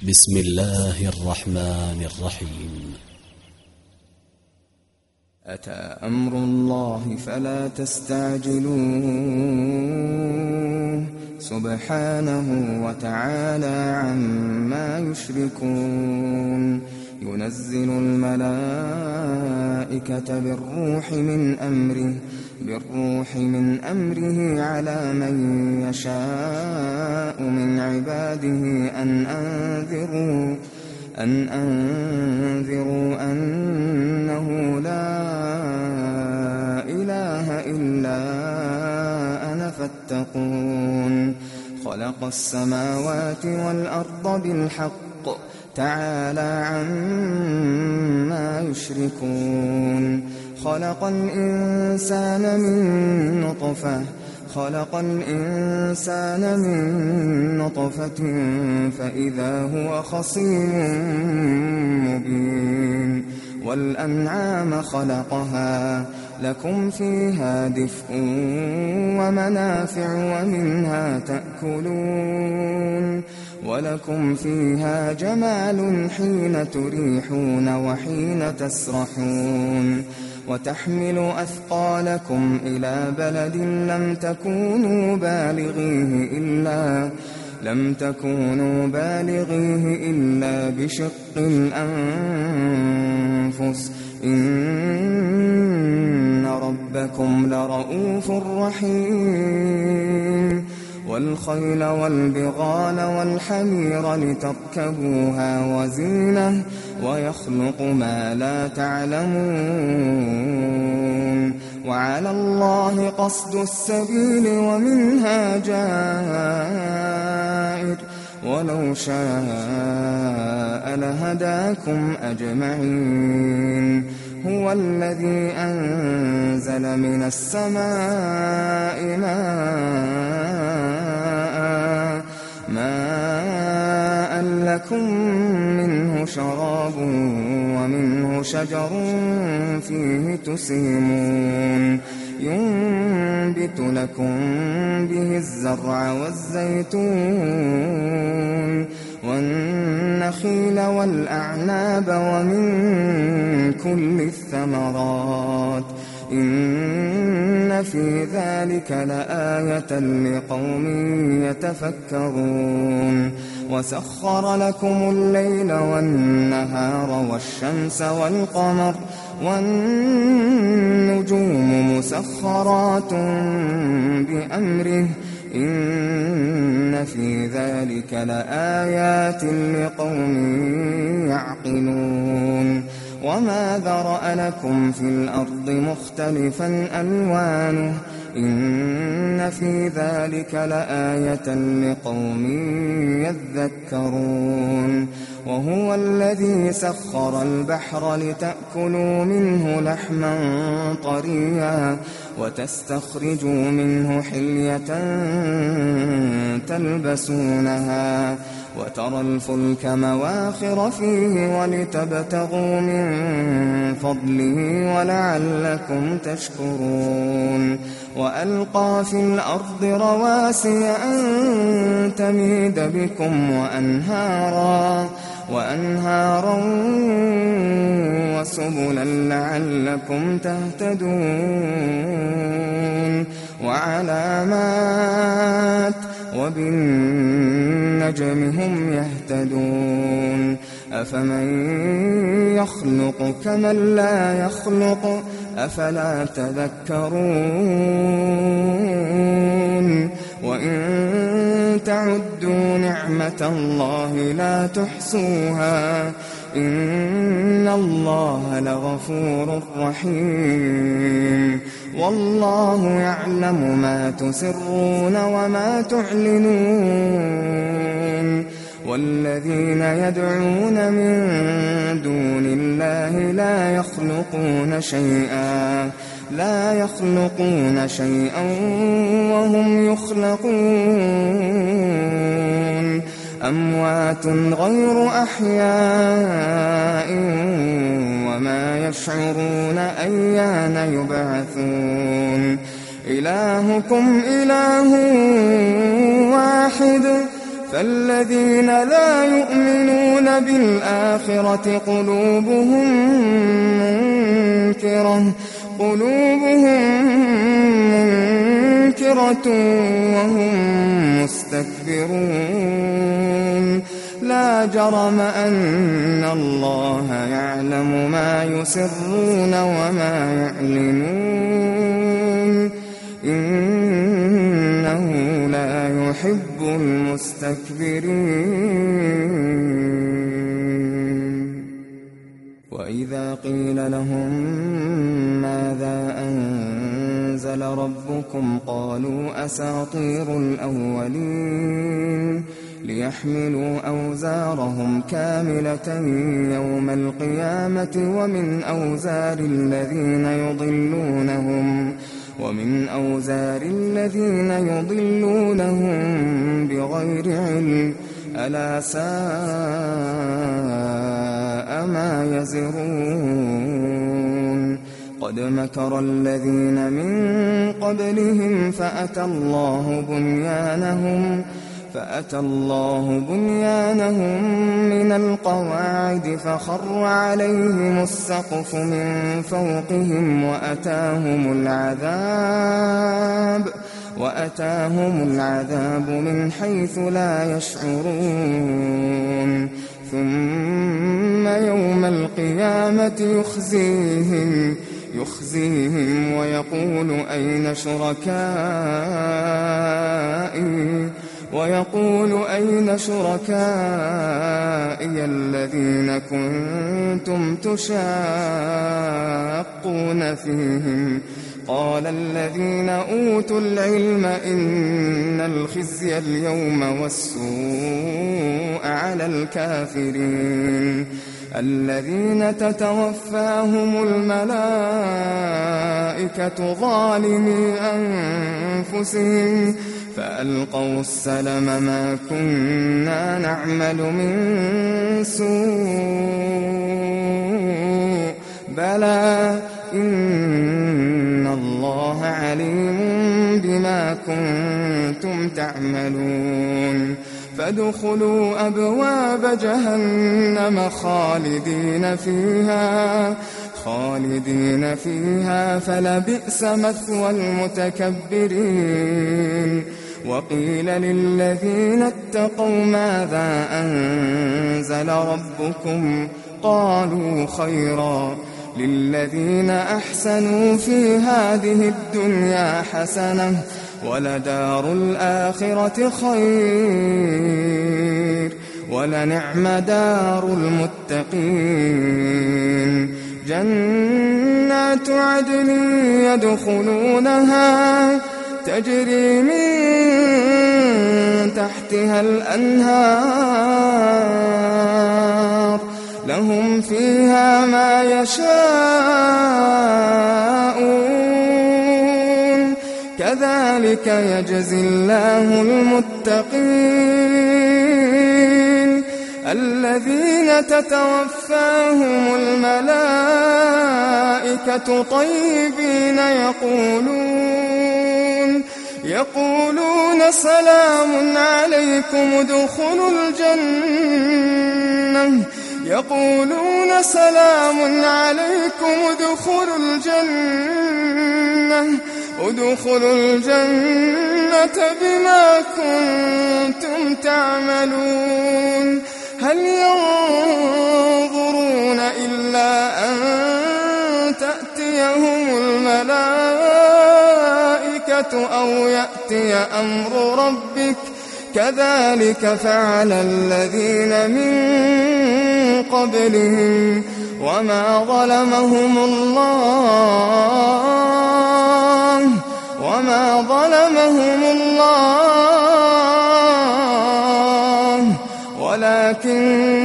بسم الله الرحمن الرحيم. أتى أمر الله فلا تستعجلوه سبحانه وتعالى عما يشركون. ينزل الملائكة بالروح من أمره على من يشاء من عباده أن أنذروا أنه لا إله إلا أنا فاتقون. خلق السماوات والأرض بالحق تعالى عما يشركون. خلق الإنسان من نطفة فإذا هو خصيم مبين. والأنعام خلقها لكم فيها دفء ومنافع ومنها تأكلون. ولكم فيها جمال حين تريحون وحين تسرحون. وتحمل أثقالكم إلى بلد لم تكونوا بالغيه إلا بشق الأنفس إن ربكم لرؤوف رحيم. والخيل والبغال والحمير لتركبوها وزينة ويخلق ما لا تعلمون. وعلى الله قصد السبيل ومنها جائر ولو شاء لهداكم أجمعين. هو الذي أنزل من السماء ماء لكم منه شراب ومنه شجر فيه تسيمون. ينبت لكم به الزرع والزيتون والنخيل والأعناب ومن كل الثمرات إن في ذلك لآية لقوم يتفكرون. وسخر لكم الليل والنهار والشمس والقمر والنجوم مسخرات بأمره إن في ذلك لآيات لقوم يعقلون. وما ذرأ لكم في الأرض مختلفا ألوانه إن في ذلك لآية لقوم يذكرون. وهو الذي سخر البحر لتأكلوا منه لحما طريا وتستخرجوا منه حلية تلبسونها وترى الفلك مواخر فيه ولتبتغوا من فضله ولعلكم تشكرون. وألقى في الأرض رواسي أن تميد بكم وأنهارا وسبلا لعلكم تهتدون. وعلامات وبالنجم هم يهتدون. أفمن يخلق كمن لا يخلق أفلا تذكرون. وإن تعدوا نعمة الله لا تحصوها إن الله لغفور رحيم. والله يعلم ما تسرون وما تعلنون. والذين يدعون من دون الله لا يخلقون شيئا وهم يخلقون. أموات غير أحياء وما يشعرون أيان يبعثون. إلهكم إله واحد فالذين لا يؤمنون بالآخرة قلوبهم منكرة وهم مستكبرون لا جرم أن الله يعلم ما يسرون وما يعلنون إنه لا يحب المستكبرين وإذا قيل لهم ماذا أنزل ربكم قالوا أساطير الأولين ليحملوا أوزارهم كاملة يوم القيامة ومن أوزار الذين يضلونهم بغير علم ألا ساء ما يزرون قد مكر الذين من قبلهم فأتى الله بنيانهم من القواعد فخر عليهم السقف من فوقهم وأتاهم العذاب من حيث لا يشعرون ثم يوم القيامة يخزيهم ويقول أين شركائي الذين كنتم تشاقون فيهم قال الذين أوتوا العلم إن الخزي اليوم والسوء على الكافرين الذين تتوفاهم الملائكة ظالمي أنفسهم فألقوا السلم ما كنا نعمل من سوء بلى إن الله عليم بما كنتم تعملون فادخلوا أبواب جهنم خالدين فيها فلبئس مثوى المتكبرين وقيل للذين اتقوا ماذا أنزل ربكم قالوا خيرا للذين أحسنوا في هذه الدنيا حسنة ولدار الآخرة خير ولنعم دار المتقين جنات عدن يدخلونها تجري من تحتها الأنهار لهم فيها ما يشاءون كذلك يجزي الله المتقين الذين تتوفاهم الملائكة طيبين يقولون سلام عليكم ادخلوا الجنة بما كنتم تعملون هل ينظرون إلا أن تأتيهم الملائكة أو يأتي أمر ربك كذلك فعل الذين من قبلهم وما ظلمهم الله ولكن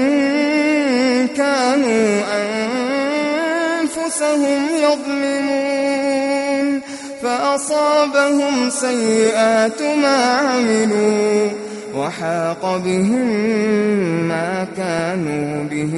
كانوا أنفسهم يظلمون فأصابهم سيئات ما عملوا وحاق بهم ما كانوا به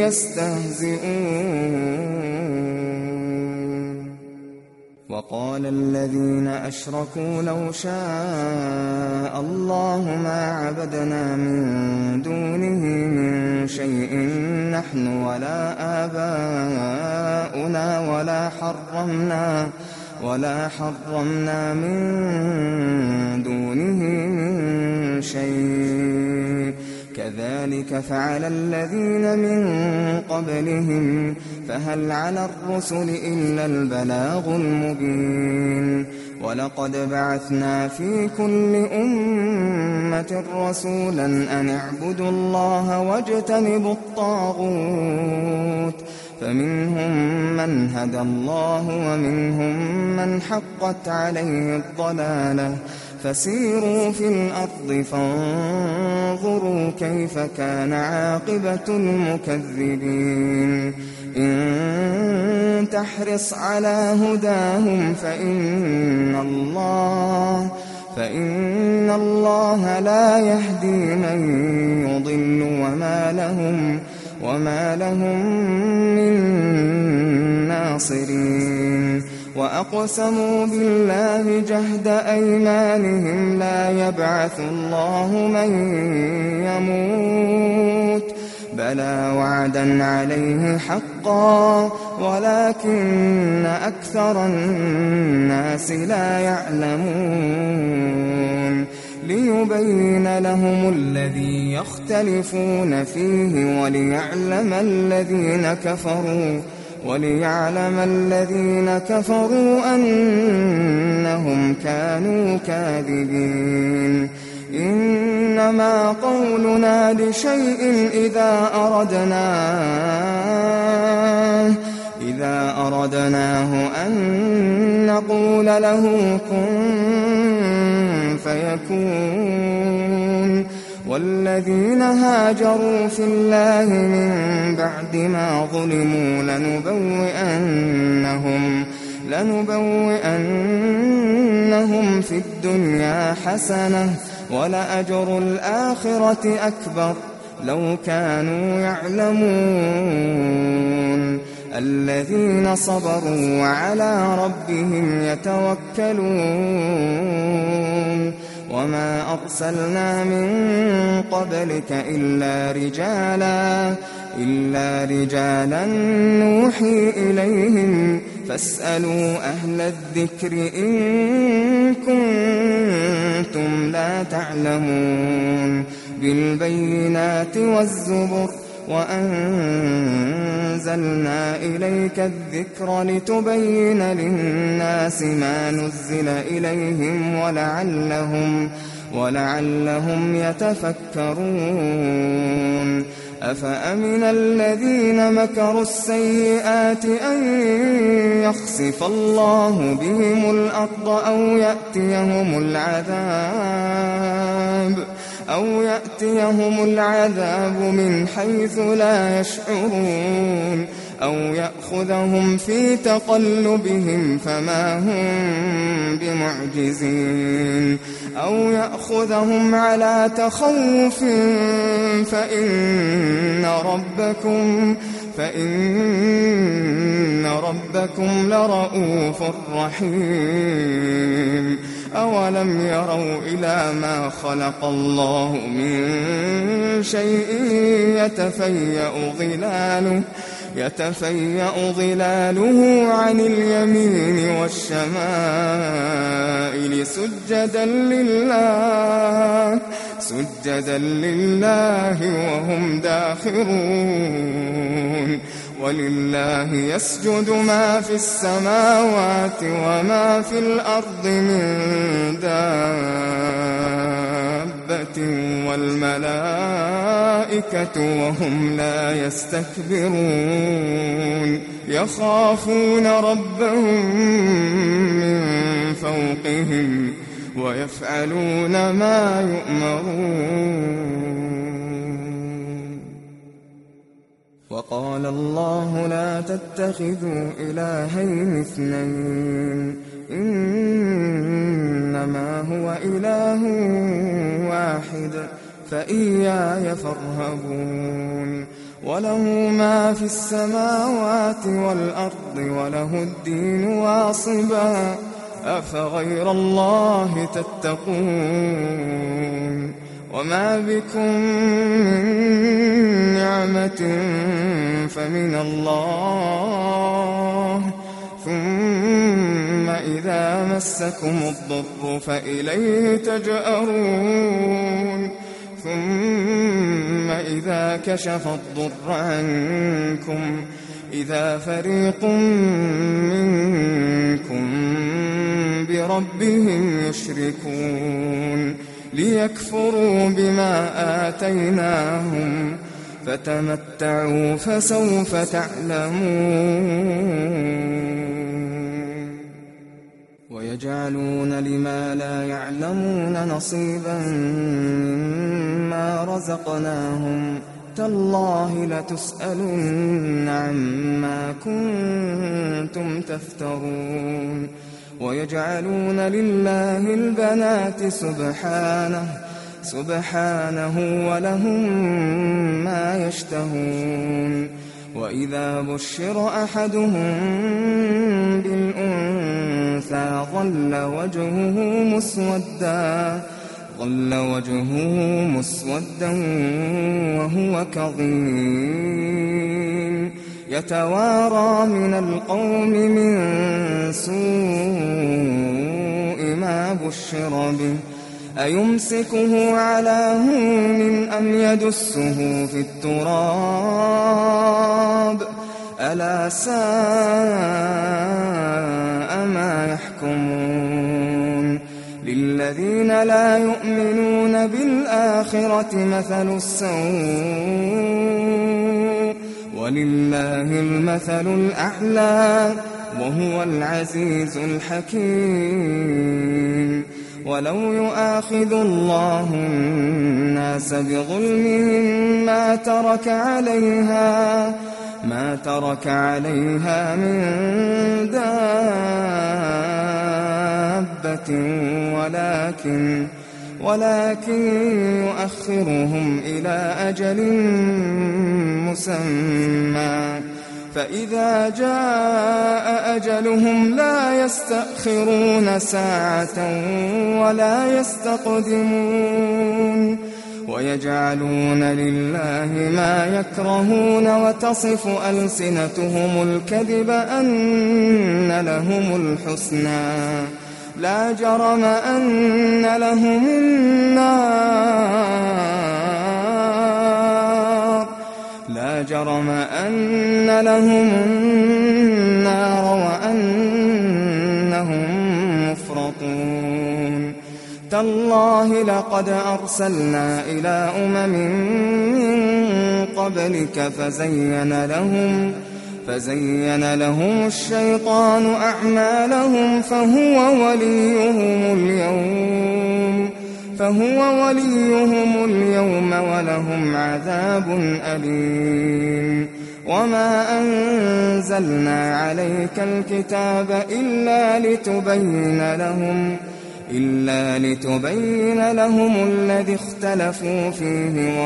يستهزئون وقال الذين أشركوا لو شاء الله ما عبدنا من دونه من شيء نحن ولا آباؤنا ولا حرمنا من دونه من شيء كذلك فعل الذين من قبلهم فهل على الرسل إلا البلاغ المبين ولقد بعثنا في كل أمة رسولا أن اعبدوا الله واجتنبوا الطاغوت فمنهم من هدى الله ومنهم من حقت عليه الضلالة فسيروا في الأرض فانظروا كيف كان عاقبة المكذبين إن تحرص على هداهم فإن الله لا يهدي من يضل وما لهم من ناصرين وأقسموا بالله جهد أيمانهم لا يبعث الله من يموت بلى وعدا عليه حقا ولكن أكثر الناس لا يعلمون ليبين لهم الذي يختلفون فيه وليعلم الذين كفروا أنهم كانوا كاذبين إنما قولنا لشيء إذا أردناه أن نقول له كن فيكون والذين هاجروا في الله من بعد ما ظلموا لنبوئنهم في الدنيا حسنة ولأجر الآخرة أكبر لو كانوا يعلمون الذين صبروا وعلى ربهم يتوكلون وما أرسلنا من قبلك إلا رجالا نوحي إليهم فاسألوا أهل الذكر إن كنتم لا تعلمون بالبينات والزبر وأنزلنا إليك الذكر لتبين للناس ما نزل إليهم ولعلهم يتفكرون أفأمن الذين مكروا السيئات أن يخسف الله بهم الأرض أو يأتيهم العذاب من حيث لا يشعرون أو يأخذهم في تقلبهم فما هم بمعجزين أو يأخذهم على تخوف فإن ربكم لرؤوف رحيم أولم يروا إلى ما خلق الله من شيء يتفيأ ظلاله عن اليمين والشمائل سجدا لله وهم داخرون ولله يسجد ما في السماوات وما في الأرض من دابة والملائكة وهم لا يستكبرون يخافون ربهم من فوقهم ويفعلون ما يؤمرون وقال الله لا تتخذوا إلهين اثنين إنما هو إله واحد فإياي فارهبون وله ما في السماوات والأرض وله الدين واصبا أفغير الله تتقون وما بكم من نعمة فمن الله ثم إذا مسكم الضر فإليه تجأرون ثم إذا كشف الضر عنكم إذا فريق منكم بربهم يشركون ليكفروا بما آتيناهم فتمتعوا فسوف تعلمون ويجعلون لما لا يعلمون نصيبا مما رزقناهم تالله لتسألن عما كنتم تفترون ويجعلون لله البنات سبحانه ولهم ما يشتهون وإذا بشر أحدهم بالأنثى ظل وجهه مسودا وهو كظيم يتوارى من القوم من سوء ما بشر به أيمسكه على هون أم يدسه في التراب ألا ساء ما يحكمون للذين لا يؤمنون بالآخرة مثل السوء ولله المثل الأعلى وهو العزيز الحكيم ولو يؤاخذ الله الناس بظلمهم ما ترك عليها من دابة ولكن يؤخرهم إلى أجل مسمى فإذا جاء أجلهم لا يستأخرون ساعة ولا يستقدمون ويجعلون لله ما يكرهون وتصف ألسنتهم الكذب أن لهم الحسنى لا جرم أن لهم النار وأنهم مفرطون تالله لقد أرسلنا إلى أمم من قبلك فزين لهم الشيطان أعمالهم فهو وليهم اليوم ولهم عذاب أليم وما أنزلنا عليك الكتاب إلا لتبين لهم الذي اختلفوا فيه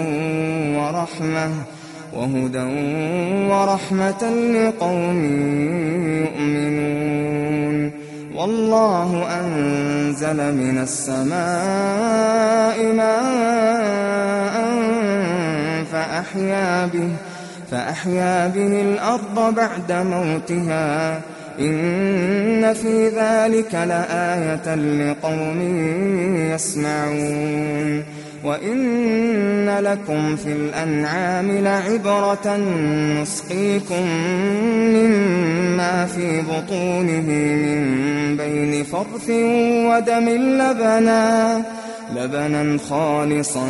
وهدى ورحمة لقوم يؤمنون والله أنزل من السماء ماء فأحيا به الأرض بعد موتها إن في ذلك لآية لقوم يسمعون وإن لكم في الأنعام لعبرة نسقيكم مما في بطونه من بين فرث ودم لبنا خالصا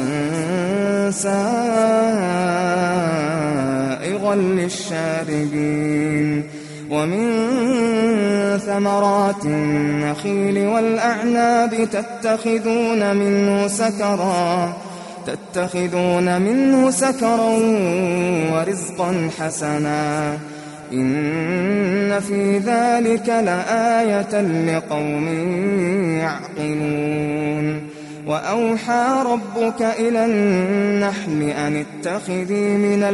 سائغا للشاربين ومن ثمرات النخيل والأعناب تتخذون منه سكرا ورزقا حسنا إن في ذلك لآية لقوم يعقلون وأوحى ربك إلى النحل أن اتخذي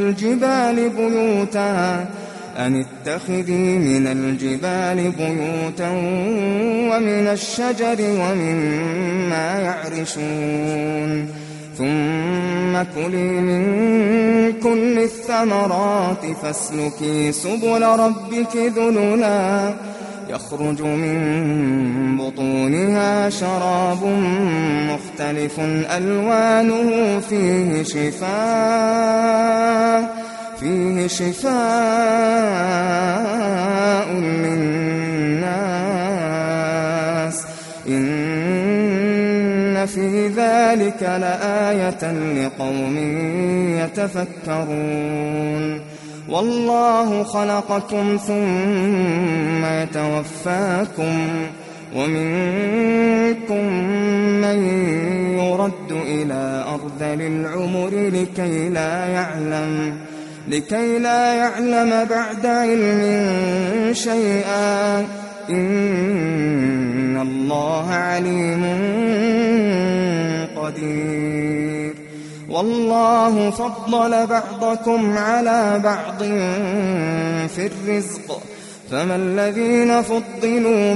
من الجبال بيوتا ومن الشجر ومما يعرشون ثم كلي من كل الثمرات فاسلكي سبل ربك ذللا يخرج من بطونها شراب مختلف ألوانه فيه شفاء للناس إن في ذلك لآية لقوم يتفكرون والله خلقكم ثم يتوفاكم ومنكم من يرد إلى أرذل العمر لكي لا يعلم بعد علم شيئا إن الله عليم قدير والله فضل بعضكم على بعض في الرزق فما الذين فضلوا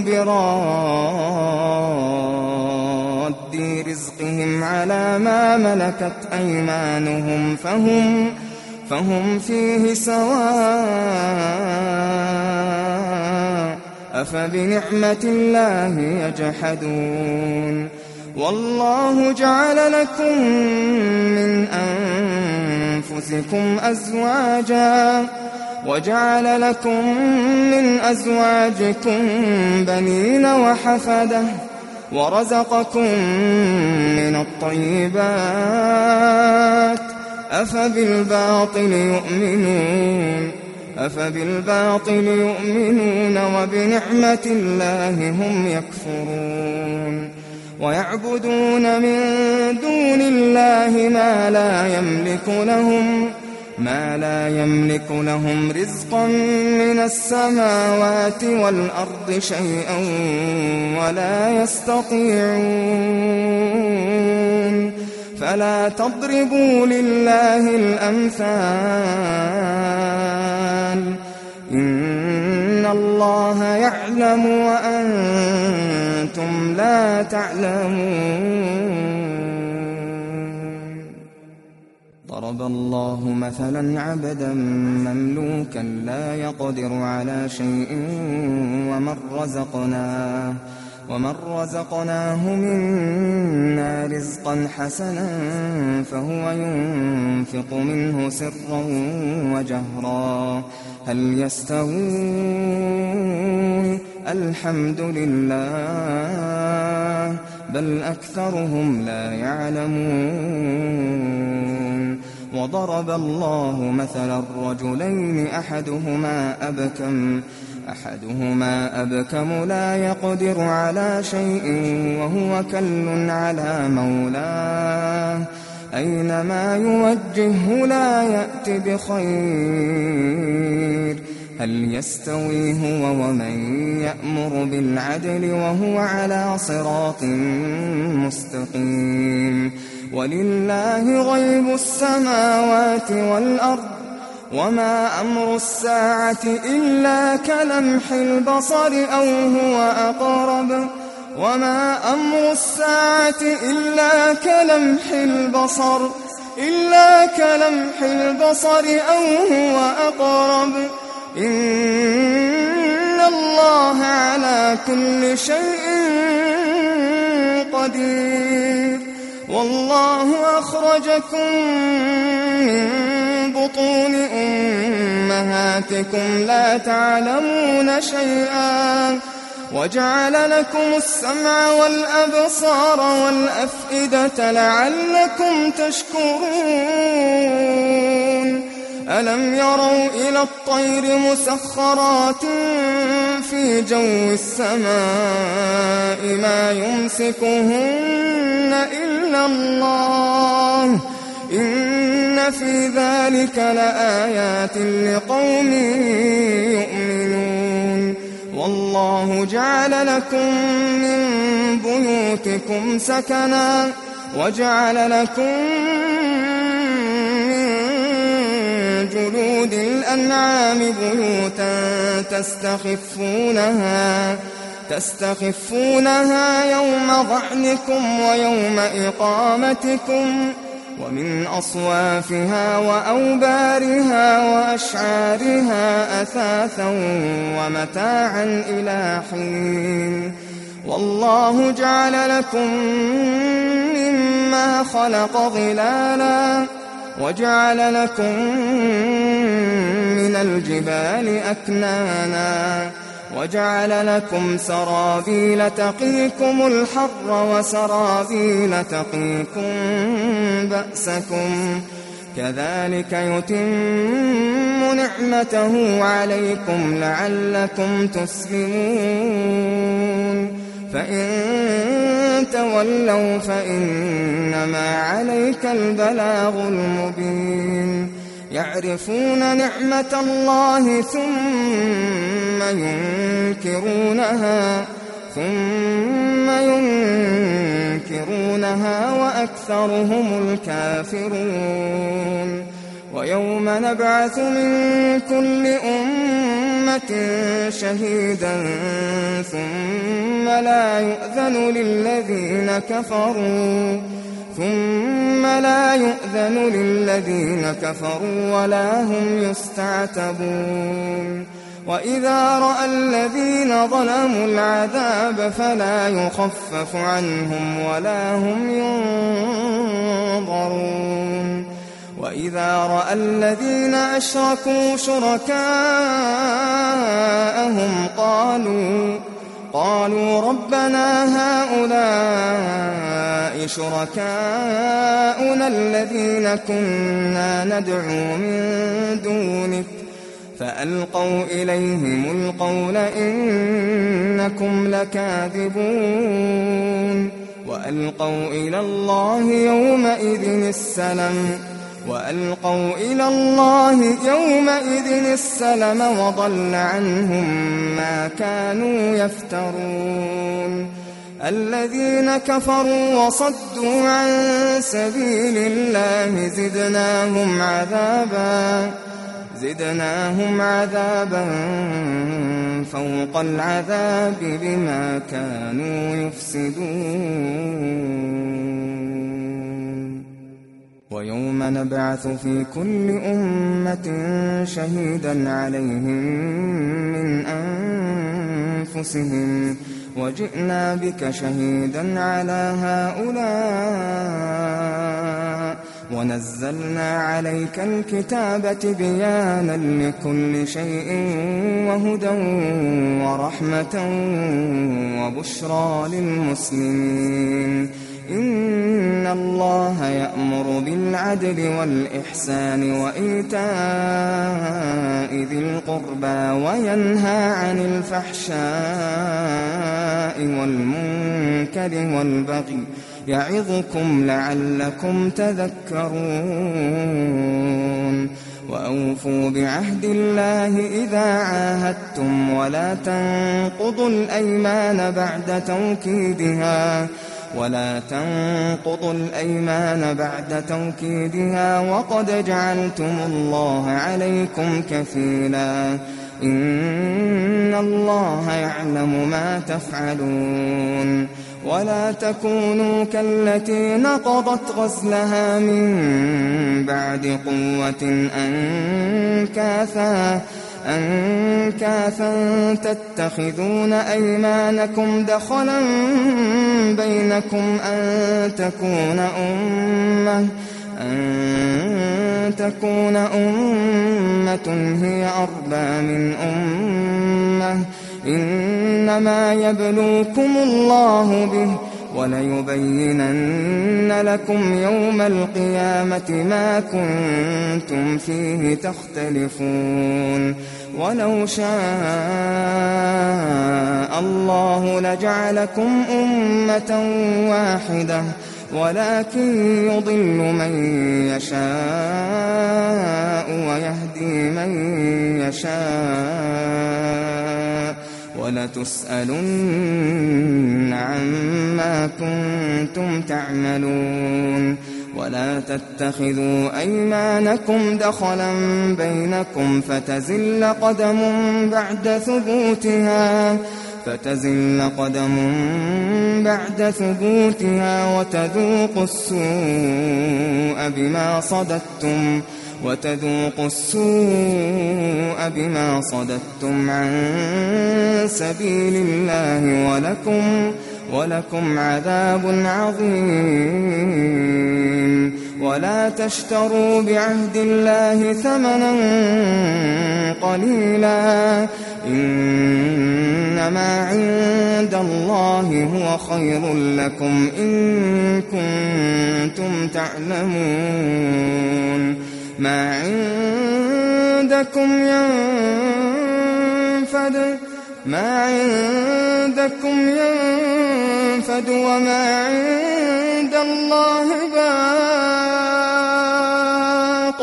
براد رزقهم على ما ملكت أيمانهم فهم فيه سواء أفبنعمة الله يجحدون والله جعل لكم من أنفسكم أزواجا وجعل لكم من أزواجكم بنين وحفدة ورزقكم من الطيبات أفبالباطل يؤمنون وبنعمة الله هم يكفرون ويعبدون من دون الله ما لا يملك لهم رزقا من السماوات والأرض شيئا ولا يستطيعون فلا تضربوا لله الأمثال إن الله يعلم وأنتم لا تعلمون ضرب الله مثلا عبدا مملوكا لا يقدر على شيء ومن رزقناه منا رزقا حسنا فهو ينفق منه سرا وجهرا هل يستوون الحمد لله بل أكثرهم لا يعلمون وضرب الله مثلا الرجلين أحدهما أبكم لا يقدر على شيء وهو كل على مولاه أينما يوجهه لا يأت بخير هل يستوي هو ومن يأمر بالعدل وهو على صراط مستقيم ولله غيب السماوات والأرض وما أمر الساعة إلا كلمح البصر أو هو أقرب أو هو أقرب إن الله على كل شيء قدير والله أخرجكم من بطون أمهاتكم لا تعلمون شيئا وجعل لكم السمع والأبصار والأفئدة لعلكم تشكرون ألم يروا إلى الطير مسخرات في جو السماء ما يمسكهن إلا الله إن في ذلك لآيات لقوم يؤمنون والله جعل لكم من بيوتكم سكنا وجعل لكم من جلود الأنعام بيوتا تستخفونها يوم ظعنكم ويوم إقامتكم ومن أصوافها وأوبارها وأشعارها أثاثا ومتاعا إلى حين والله جعل لكم مما خلق ظلالا وجعل لكم من الجبال أكنانا وجعل لكم سرابيل تقيكم الحر وسرابيل تقيكم بأسكم كذلك يتم نعمته عليكم لعلكم تسلمون فإن تولوا فإنما عليك البلاغ المبين يعرفون نعمة الله ثم ينكرونها وأكثرهم الكافرون ويوم نبعث من كل أمة شهيدا ثم لا يؤذن للذين كفروا ولا هم يستعتبون وإذا رأى الذين ظلموا العذاب فلا يخفف عنهم ولا هم ينظرون وإذا رأى الذين أشركوا شركاءهم قالوا ربنا هؤلاء شركاؤنا الذين كنا ندعو من دونك فألقوا إليهم القول إنكم لكاذبون وألقوا إلى الله يومئذ السلم وضل عنهم ما كانوا يفترون الذين كفروا وصدوا عن سبيل الله زدناهم عذابا فوق العذاب بما كانوا يفسدون ويوم نبعث في كل أمة شهيدا عليهم من أنفسهم وجئنا بك شهيدا على هؤلاء ونزلنا عليك الكتاب تبيانا لكل شيء وهدى ورحمة وبشرى للمسلمين إن الله يأمر بالعدل والإحسان وإيتاء ذي القربى وينهى عن الفحشاء والمنكر والبغي يعظكم لعلكم تذكرون وأوفوا بعهد الله إذا عاهدتم ولا تنقضوا الأيمان بعد توكيدها وقد جعلتم الله عليكم كفيلا إن الله يعلم ما تفعلون ولا تكونوا كالتي نقضت غزلها من بعد قوة أنكاثا تتخذون أيمانكم دخلا بينكم أن تكون أمة هي أربى من أمة إنما يبلوكم الله به وليبينن لكم يوم القيامة ما كنتم فيه تختلفون ولو شاء الله لجعلكم أمة واحدة ولكن يضل من يشاء ويهدي من يشاء ولتسألن عما كنتم تعملون ولا تتخذوا أيمانكم دخلا بينكم فتزل قدم بعد ثبوتها فتزل قدم بعد ثبوتها وتذوقوا السوء بما صددتم عن سبيل الله ولكم عذاب عظيم. ولا تشتروا بعهد الله ثمنا قليلا إنما عند الله هو خير لكم إن كنتم تعلمون. ما عندكم ينفد وما عند الله باق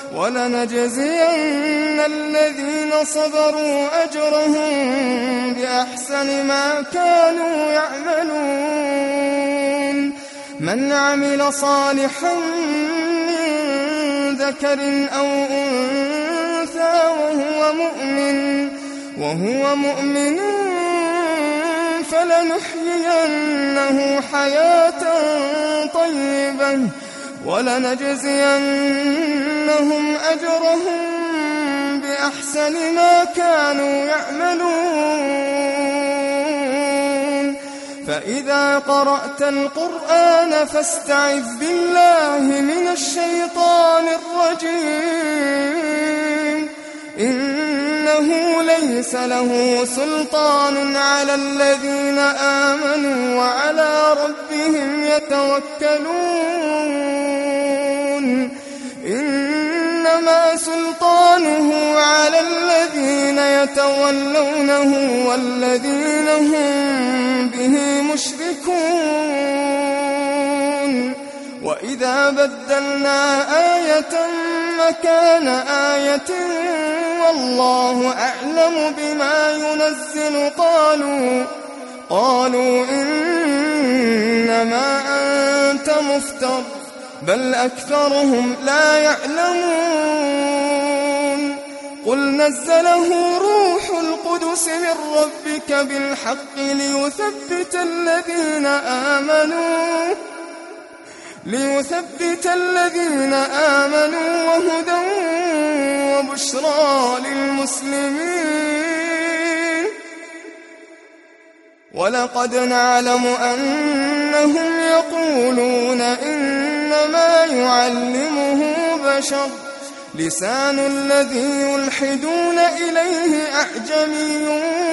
ولنجزين الذين صبروا أجرهم بأحسن ما كانوا يعملون. من عمل صالحا ذكر أو أنثى وهو مؤمن فلنحيينه حياة طيبة ولنجزينهم أجرهم بأحسن ما كانوا يعملون. فإذا قرأت القرآن فاستعذ بالله من الشيطان الرجيم إنه ليس له سلطان على الذين آمنوا وعلى ربهم يتوكلون. إنما سلطانه على الذين يتولونه والذين هم به مشركون. وإذا بدلنا آية مكان آية والله أعلم بما ينزل قالوا إنما أنت مفتر بل أكثرهم لا يعلمون. قل نزله روح القدس من ربك بالحق ليثبت الذين آمنوا وهدى وبشرى للمسلمين. ولقد نعلم أنهم يقولون إنما يعلمه بشر لسان الذي يلحدون إليه أعجمي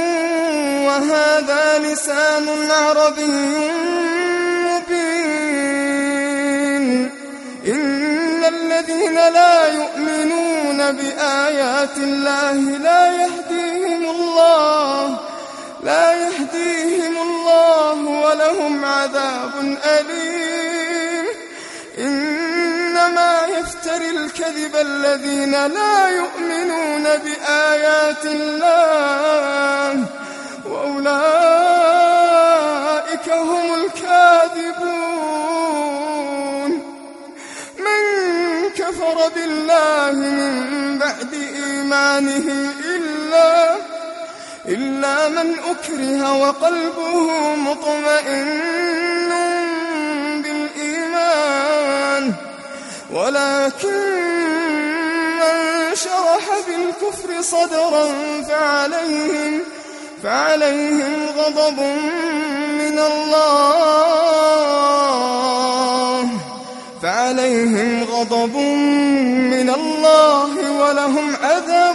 وهذا لسان عربي مبين. إن الذين لا يؤمنون بآيات الله لا يهديهم الله ولهم عذاب أليم. إنما يفتري الكذب الذين لا يؤمنون بآيات الله وأولئك هم الكاذبون. من كفر بالله من بعد إيمانه إلا من أكره وقلبه مطمئن بالإيمان ولكن من شرح بالكفر صدرا فعليهم غضب من الله ولهم عذاب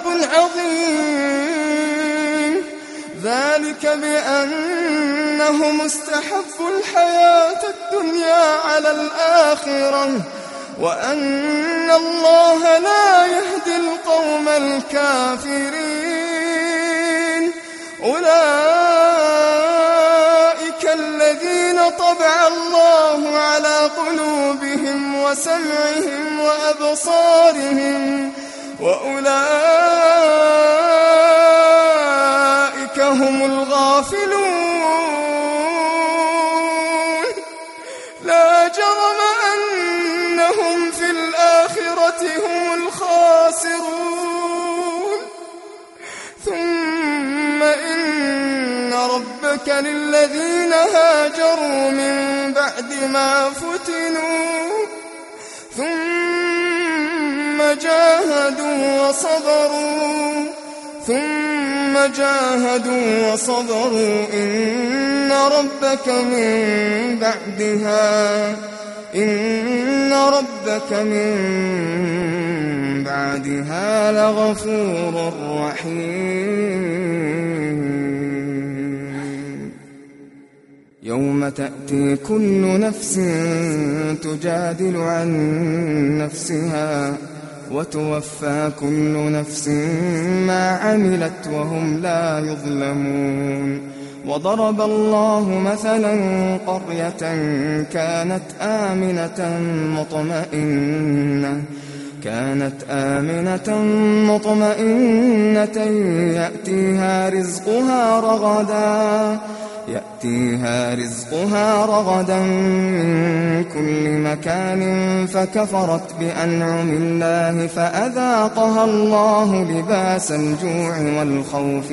عظيم. ذلك بأنهم استحبوا الحياة الدنيا على الآخرة وأن الله لا يهدي القوم الكافرين. أولئك الذين طبع الله على قلوبهم وسمعهم وأبصارهم وأولئك هم الغافلون. لا جرم أنهم في الآخرة هم الخاسرون. ثم إن ربك للذين هاجروا من بعد ما فتنوا ثم جاهدوا وصبروا إن ربك من بعدها لغفور رحيم. يوم تأتي كل نفس تجادل عن نفسها وتوفى كل نفس ما عملت وهم لا يظلمون. وضرب الله مثلا قرية كانت آمنة يأتيها رزقها رغدا من كل مكان فكفرت بأنعم الله فأذاقها الله لباس الجوع والخوف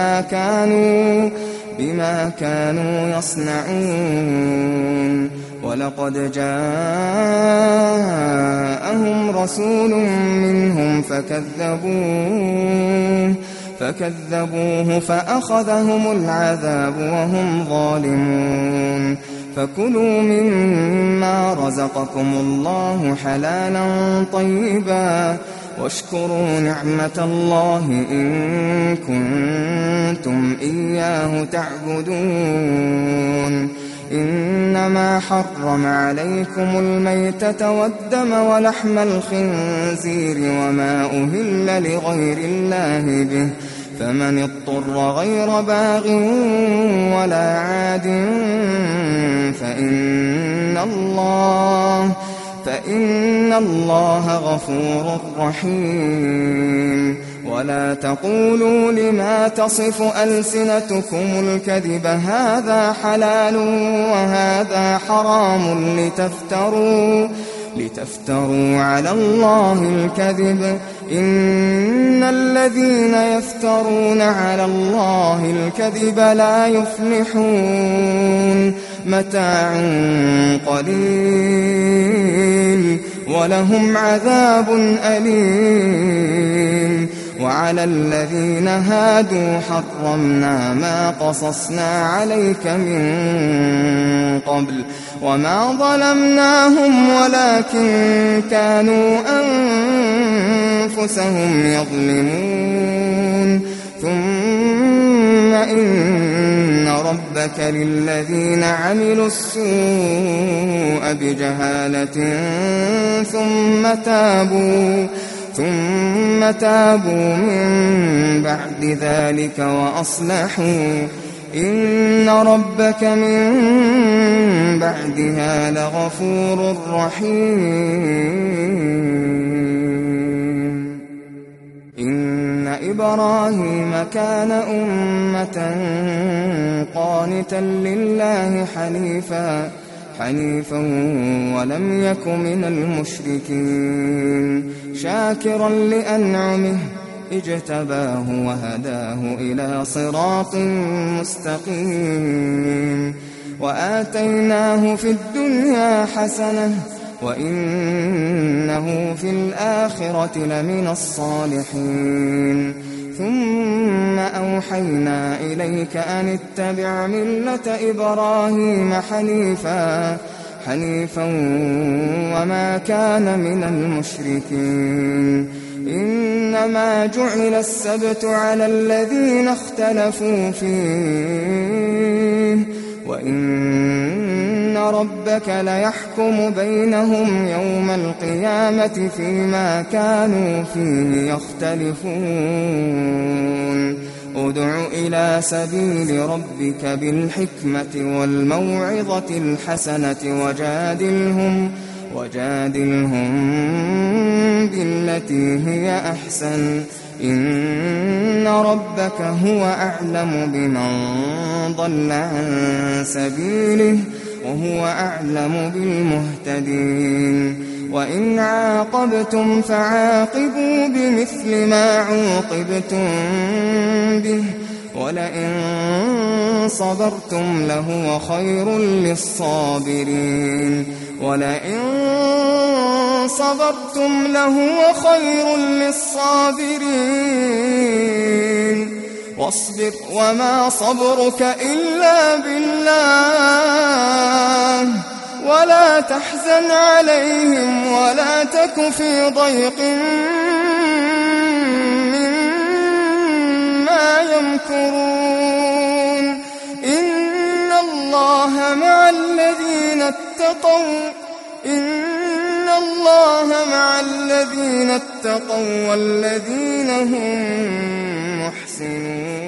بما كانوا يصنعون. ولقد جاءهم رسول منهم فكذبوه فأخذهم العذاب وهم ظالمون. فكلوا مما رزقكم الله حلالا طيبا واشكروا نعمة الله إن كنتم إياه تعبدون. إنما حرم عليكم الميتة والدم ولحم الخنزير وما أهل لغير الله به فمن اضطر غير باغ ولا عاد فإن الله غفور رحيم. ولا تقولوا لما تصف ألسنتكم الكذب هذا حلال وهذا حرام لتفتروا على الله الكذب إن الذين يفترون على الله الكذب لا يفلحون. متاع قليل ولهم عذاب أليم. وعلى الذين هادوا حرمنا ما قصصنا عليك من قبل وما ظلمناهم ولكن كانوا أنفسهم يظلمون. ثم إن ربك للذين عملوا السوء بجهالة ثم تابوا من بعد ذلك وأصلحوا إن ربك من بعدها لغفور رحيم. إن إبراهيم كان أمة قانتا لله حنيفا ولم يك من المشركين شاكرا لأنعمه اجتباه وهداه إلى صراط مستقيم. وآتيناه في الدنيا حسنة وإنه في الآخرة لمن الصالحين. ثم أوحينا إليك أن اتبع ملة إبراهيم حنيفا وما كان من المشركين. إنما جعل السبت على الذين اختلفوا فيه وإن ربك ليحكم بينهم يوم القيامة فيما كانوا فيه يختلفون. ادع إلى سبيل ربك بالحكمة والموعظة الحسنة وجادلهم بالتي هي أحسن إن ربك هو أعلم بمن ضل عن سبيله وهو أعلم بالمهتدين. وإن عاقبتم فعاقبوا بمثل ما عوقبتم به ولئن صبرتم لهو خير للصابرين ولئن صبرتم لهو خير للصابرين واصبر وما صبرك إلا بالله ولا تحزن عليهم ولا تك في ضيق مما يمكرون إن الله مع الذين اتقوا والذين هم محسنون.